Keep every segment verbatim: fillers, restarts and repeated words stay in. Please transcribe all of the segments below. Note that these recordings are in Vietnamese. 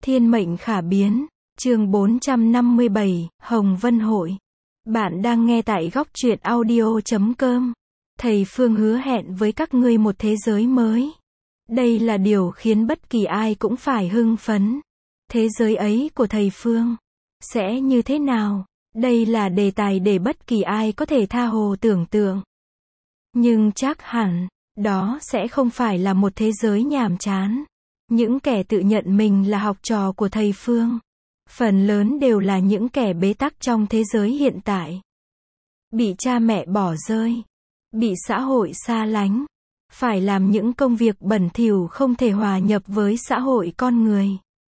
Thiên mệnh khả biến, chương bốn trăm năm mươi bảy, Hồng Vân Hội. Bạn đang nghe tại góc truyện audio chấm com. Thầy Phương hứa hẹn với các ngươi một thế giới mới. Đây là điều khiến bất kỳ ai cũng phải hưng phấn. Thế giới ấy của thầy Phương sẽ như thế nào? Đây là đề tài để bất kỳ ai có thể tha hồ tưởng tượng. Nhưng chắc hẳn, đó sẽ không phải là một thế giới nhàm chán. Những kẻ tự nhận mình là học trò của thầy Phương, phần lớn đều là những kẻ bế tắc trong thế giới hiện tại. Bị cha mẹ bỏ rơi, bị xã hội xa lánh, phải làm những công việc bẩn thỉu không thể hòa nhập với xã hội con người.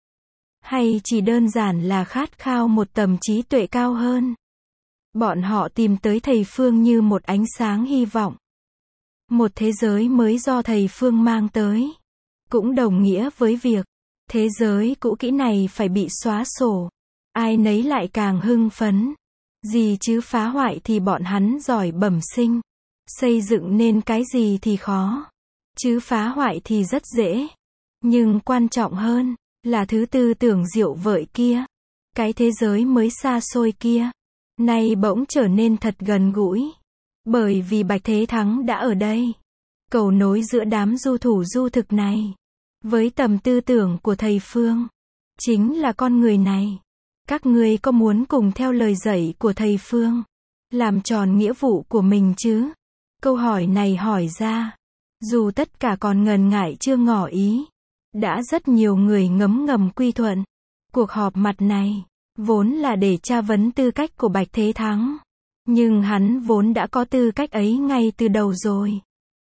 Hay chỉ đơn giản là khát khao một tầm trí tuệ cao hơn. Bọn họ tìm tới thầy Phương như một ánh sáng hy vọng. Một thế giới mới do thầy Phương mang tới. Cũng đồng nghĩa với việc, thế giới cũ kỹ này phải bị xóa sổ. Ai nấy lại càng hưng phấn. Gì chứ phá hoại thì bọn hắn giỏi bẩm sinh. Xây dựng nên cái gì thì khó. Chứ phá hoại thì rất dễ. Nhưng quan trọng hơn, là thứ tư tưởng diệu vợi kia. Cái thế giới mới xa xôi kia. Nay bỗng trở nên thật gần gũi. Bởi vì Bạch Thế Thắng đã ở đây. Cầu nối giữa đám du thủ du thực này với tầm tư tưởng của thầy Phương, chính là con người này. Các ngươi có muốn cùng theo lời dạy của thầy Phương, làm tròn nghĩa vụ của mình chứ? Câu hỏi này hỏi ra, dù tất cả còn ngần ngại chưa ngỏ ý, đã rất nhiều người ngấm ngầm quy thuận. Cuộc họp mặt này, vốn là để tra vấn tư cách của Bạch Thế Thắng. Nhưng hắn vốn đã có tư cách ấy ngay từ đầu rồi.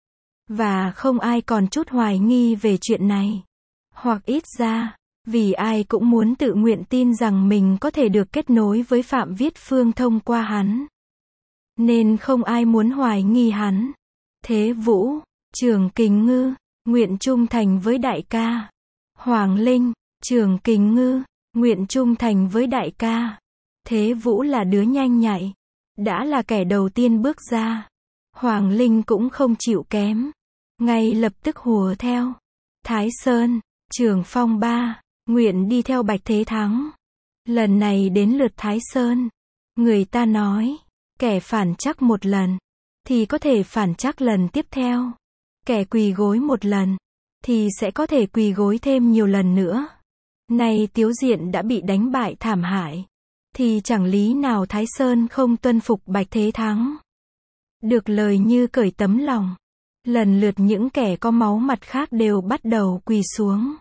Và không ai còn chút hoài nghi về chuyện này. Hoặc ít ra, vì ai cũng muốn tự nguyện tin rằng mình có thể được kết nối với Phạm Viết Phương thông qua hắn. Nên không ai muốn hoài nghi hắn. Thế Vũ, Trường Kình Ngư, nguyện trung thành với đại ca. Hoàng Linh, Trường Kình Ngư, nguyện trung thành với đại ca. Thế Vũ là đứa nhanh nhạy. Đã là kẻ đầu tiên bước ra. Hoàng Linh cũng không chịu kém. Ngay lập tức hùa theo. Thái Sơn, Trường Phong ba, nguyện đi theo Bạch Thế Thắng. Lần này đến lượt Thái Sơn. Người ta nói, kẻ phản trắc một lần, thì có thể phản trắc lần tiếp theo. Kẻ quỳ gối một lần, thì sẽ có thể quỳ gối thêm nhiều lần nữa. Nay Tiếu Diện đã bị đánh bại thảm hại, thì chẳng lý nào Thái Sơn không tuân phục Bạch Thế Thắng. Được lời như cởi tấm lòng. Lần lượt những kẻ có máu mặt khác đều bắt đầu quỳ xuống.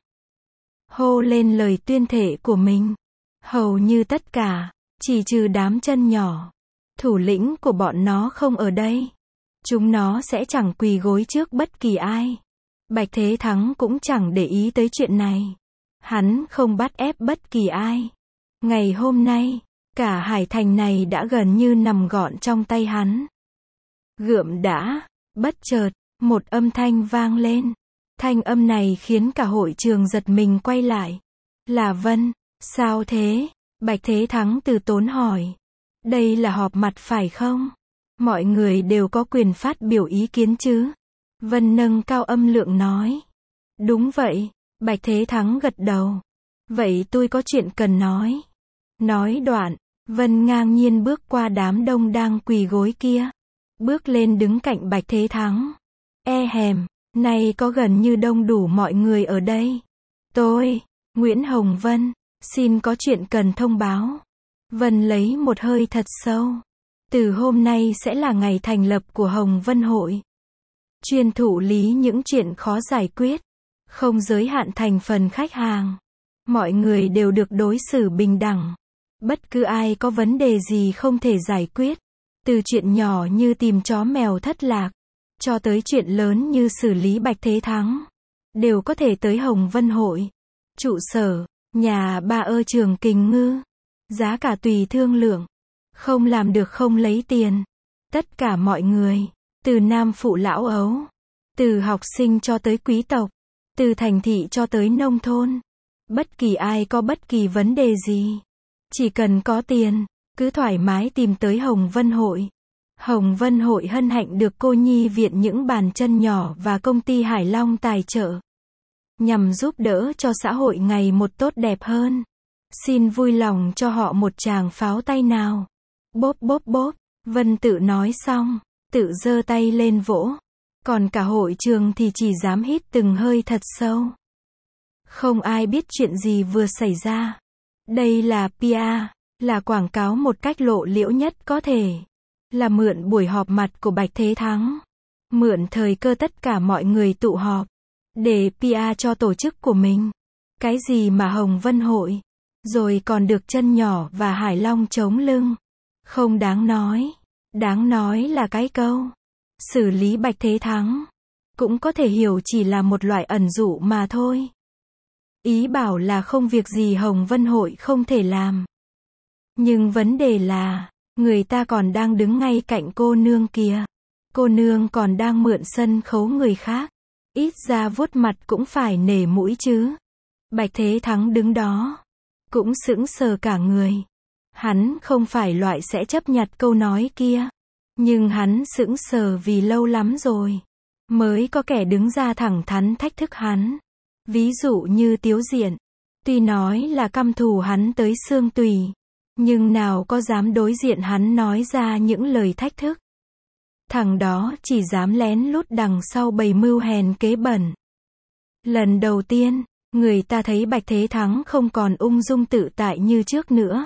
Hô lên lời tuyên thệ của mình. Hầu như tất cả, chỉ trừ đám chân nhỏ. Thủ lĩnh của bọn nó không ở đây. Chúng nó sẽ chẳng quỳ gối trước bất kỳ ai. Bạch Thế Thắng cũng chẳng để ý tới chuyện này. Hắn không bắt ép bất kỳ ai. Ngày hôm nay, cả hải thành này đã gần như nằm gọn trong tay hắn. Gượm đã, bất chợt, một âm thanh vang lên. Thanh âm này khiến cả hội trường giật mình quay lại. Là Vân, sao thế? Bạch Thế Thắng từ tốn hỏi. Đây là họp mặt phải không? Mọi người đều có quyền phát biểu ý kiến chứ? Vân nâng cao âm lượng nói. Đúng vậy, Bạch Thế Thắng gật đầu. Vậy tôi có chuyện cần nói. Nói đoạn, Vân ngang nhiên bước qua đám đông đang quỳ gối kia. Bước lên đứng cạnh Bạch Thế Thắng. E hèm, nay có gần như đông đủ mọi người ở đây. Tôi, Nguyễn Hồng Vân, xin có chuyện cần thông báo. Vân lấy một hơi thật sâu. Từ hôm nay sẽ là ngày thành lập của Hồng Vân Hội. Chuyên thụ lý những chuyện khó giải quyết. Không giới hạn thành phần khách hàng. Mọi người đều được đối xử bình đẳng. Bất cứ ai có vấn đề gì không thể giải quyết. Từ chuyện nhỏ như tìm chó mèo thất lạc, cho tới chuyện lớn như xử lý Bạch Thế Thắng, đều có thể tới Hồng Vân Hội. Trụ sở, nhà ba ơ Trường Kình Ngư. Giá cả tùy thương lượng. Không làm được không lấy tiền. Tất cả mọi người, từ nam phụ lão ấu, từ học sinh cho tới quý tộc, từ thành thị cho tới nông thôn. Bất kỳ ai có bất kỳ vấn đề gì, chỉ cần có tiền, cứ thoải mái tìm tới Hồng Vân Hội. Hồng Vân Hội hân hạnh được cô nhi viện những bàn chân nhỏ và công ty Hải Long tài trợ. nhằm giúp đỡ cho xã hội ngày một tốt đẹp hơn. Xin vui lòng cho họ một tràng pháo tay nào. Bốp bốp bốp, Vân tự nói xong, tự giơ tay lên vỗ. Còn cả hội trường thì chỉ dám hít từng hơi thật sâu. Không ai biết chuyện gì vừa xảy ra. Đây là pê e, là quảng cáo một cách lộ liễu nhất có thể. Là mượn buổi họp mặt của Bạch Thế Thắng. Mượn thời cơ tất cả mọi người tụ họp. Để pê e cho tổ chức của mình. Cái gì mà Hồng Vân Hội. Rồi còn được Chân Nhỏ và Hải Long chống lưng. Không đáng nói. Đáng nói là cái câu. Xử lý Bạch Thế Thắng. Cũng có thể hiểu chỉ là một loại ẩn dụ mà thôi. Ý bảo là không việc gì Hồng Vân Hội không thể làm. Nhưng vấn đề là, người ta còn đang đứng ngay cạnh cô nương kìa. Cô nương còn đang mượn sân khấu người khác. Ít ra vuốt mặt cũng phải nể mũi chứ. Bạch Thế Thắng đứng đó. Cũng sững sờ cả người. Hắn không phải loại sẽ chấp nhặt câu nói kia. Nhưng hắn sững sờ vì lâu lắm rồi. Mới có kẻ đứng ra thẳng thắn thách thức hắn. Ví dụ như Tiếu Diện. Tuy nói là căm thù hắn tới xương tùy. Nhưng nào có dám đối diện hắn nói ra những lời thách thức. Thằng đó chỉ dám lén lút đằng sau bày mưu hèn kế bẩn. Lần đầu tiên, người ta thấy Bạch Thế Thắng không còn ung dung tự tại như trước nữa.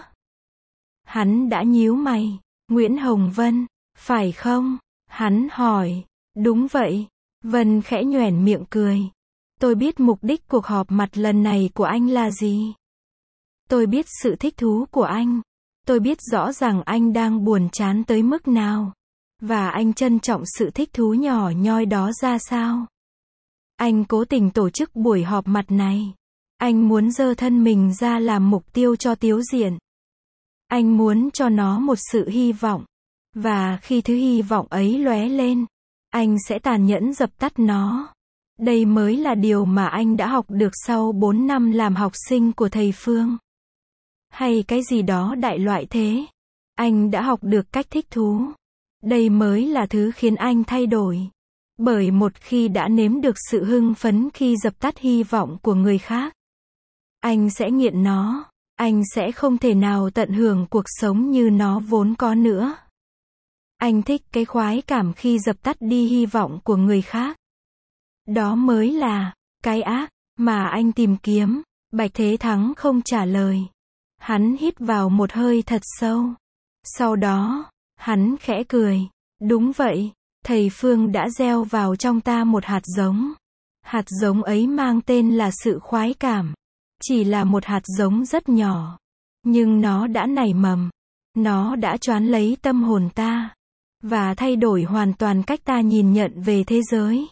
Hắn đã nhíu mày. Nguyễn Hồng Vân, phải không? Hắn hỏi. Đúng vậy. Vân khẽ nhoẻn miệng cười. Tôi biết mục đích cuộc họp mặt lần này của anh là gì. Tôi biết sự thích thú của anh. Tôi biết rõ ràng anh đang buồn chán tới mức nào. Và anh trân trọng sự thích thú nhỏ nhoi đó ra sao. Anh cố tình tổ chức buổi họp mặt này. Anh muốn giơ thân mình ra làm mục tiêu cho Tiếu Diện. Anh muốn cho nó một sự hy vọng. Và khi thứ hy vọng ấy lóe lên, anh sẽ tàn nhẫn dập tắt nó. Đây mới là điều mà anh đã học được sau bốn năm làm học sinh của thầy Phương. Hay cái gì đó đại loại thế. Anh đã học được cách thích thú. Đây mới là thứ khiến anh thay đổi. Bởi một khi đã nếm được sự hưng phấn khi dập tắt hy vọng của người khác, anh sẽ nghiện nó. Anh sẽ không thể nào tận hưởng cuộc sống như nó vốn có nữa. Anh thích cái khoái cảm khi dập tắt đi hy vọng của người khác. Đó mới là cái ác mà anh tìm kiếm. Bạch Thế Thắng không trả lời. Hắn hít vào một hơi thật sâu. Sau đó, hắn khẽ cười. Đúng vậy, thầy Phương đã gieo vào trong ta một hạt giống. Hạt giống ấy mang tên là sự khoái cảm. Chỉ là một hạt giống rất nhỏ. Nhưng nó đã nảy mầm. Nó đã choán lấy tâm hồn ta. Và thay đổi hoàn toàn cách ta nhìn nhận về thế giới.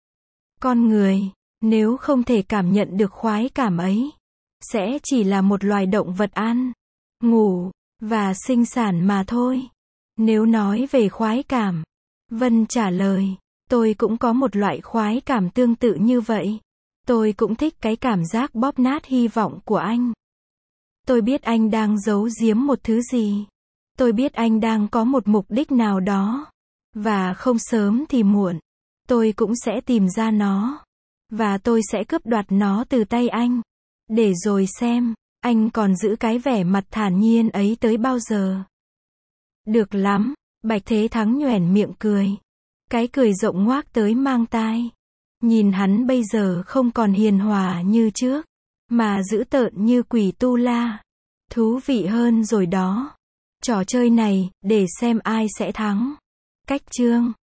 Con người, nếu không thể cảm nhận được khoái cảm ấy, sẽ chỉ là một loài động vật ăn, ngủ, và sinh sản mà thôi. Nếu nói về khoái cảm, Vân trả lời, tôi cũng có một loại khoái cảm tương tự như vậy. Tôi cũng thích cái cảm giác bóp nát hy vọng của anh. Tôi biết anh đang giấu giếm một thứ gì. Tôi biết anh đang có một mục đích nào đó. Và không sớm thì muộn, tôi cũng sẽ tìm ra nó. Và tôi sẽ cướp đoạt nó từ tay anh. Để rồi xem, anh còn giữ cái vẻ mặt thản nhiên ấy tới bao giờ. Được lắm, Bạch Thế Thắng nhoẻn miệng cười. Cái cười rộng ngoác tới mang tai. Nhìn hắn bây giờ không còn hiền hòa như trước, mà dữ tợn như quỷ tu la. Thú vị hơn rồi đó. Trò chơi này, để xem ai sẽ thắng. Cách chương